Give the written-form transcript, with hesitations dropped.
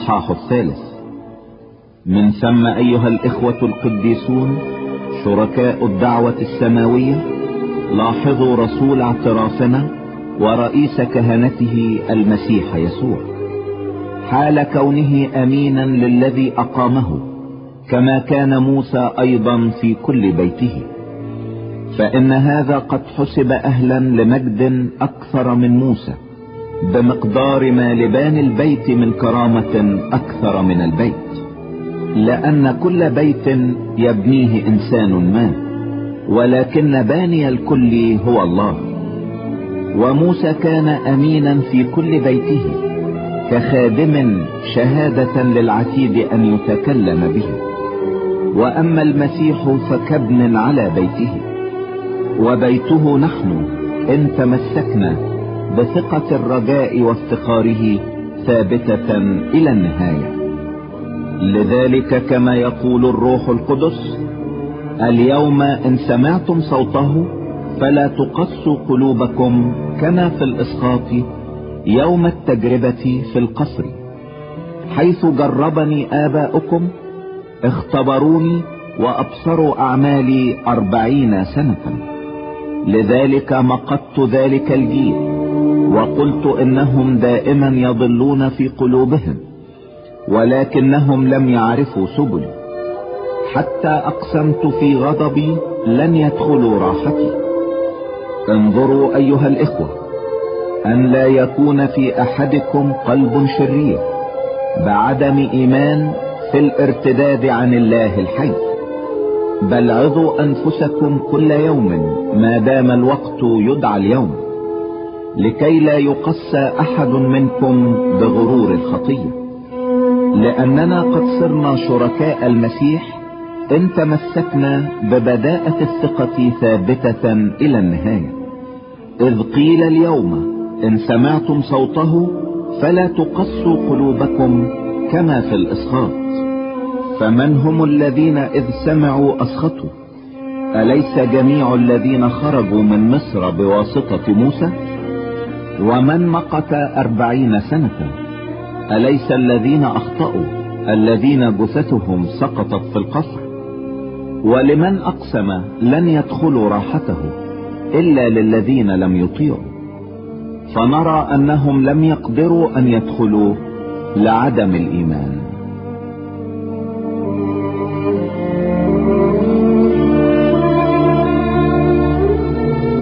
الإصحاح 3. من ثم أيها الإخوة القديسون شركاء الدعوة السماوية، لاحظوا رسول اعترافنا ورئيس كهنته المسيح يسوع، حال كونه أمينا للذي أقامه، كما كان موسى أيضا في كل بيته. فإن هذا قد حسب أهلا لمجد أكثر من موسى، بمقدار ما لبان البيت من كرامة أكثر من البيت، لأن كل بيت يبنيه إنسان ما، ولكن باني الكل هو الله. وموسى كان أمينا في كل بيته، كخادم شهادة للعتيد أن يتكلم به. وأما المسيح فكابن على بيته، وبيته نحن إن تمسكنا بثقة الرجاء وافتقاره ثابتة إلى النهاية. لذلك كما يقول الروح القدس: اليوم إن سمعتم صوته فلا تقسوا قلوبكم كما في الإسقاط يوم التجربة في القصر، حيث جربني آباؤكم، اختبروني وأبصروا أعمالي 40 سنة. لذلك مقت ذلك الجيل وقلت إنهم دائما يضلون في قلوبهم، ولكنهم لم يعرفوا سبلي، حتى أقسمت في غضبي لن يدخلوا راحتي. انظروا أيها الإخوة أن لا يكون في أحدكم قلب شرير بعدم إيمان في الارتداد عن الله الحي، بل عظوا أنفسكم كل يوم ما دام الوقت يدعى اليوم، لكي لا يقسى أحد منكم بغرور الخطية. لأننا قد صرنا شركاء المسيح إن تمسكنا ببداءة الثقة ثابتة إلى النهاية. إذ قيل اليوم إن سمعتم صوته فلا تقسوا قلوبكم كما في الإسخاط. فمن هم الذين إذ سمعوا أسخطوا؟ أليس جميع الذين خرجوا من مصر بواسطة موسى؟ ومن مقت 40 سنة؟ أليس الذين أخطأوا الذين جثثهم سقطت في القصر؟ ولمن أقسم لن يدخلوا راحته إلا للذين لم يطيعوا. فنرى أنهم لم يقدروا أن يدخلوا لعدم الإيمان.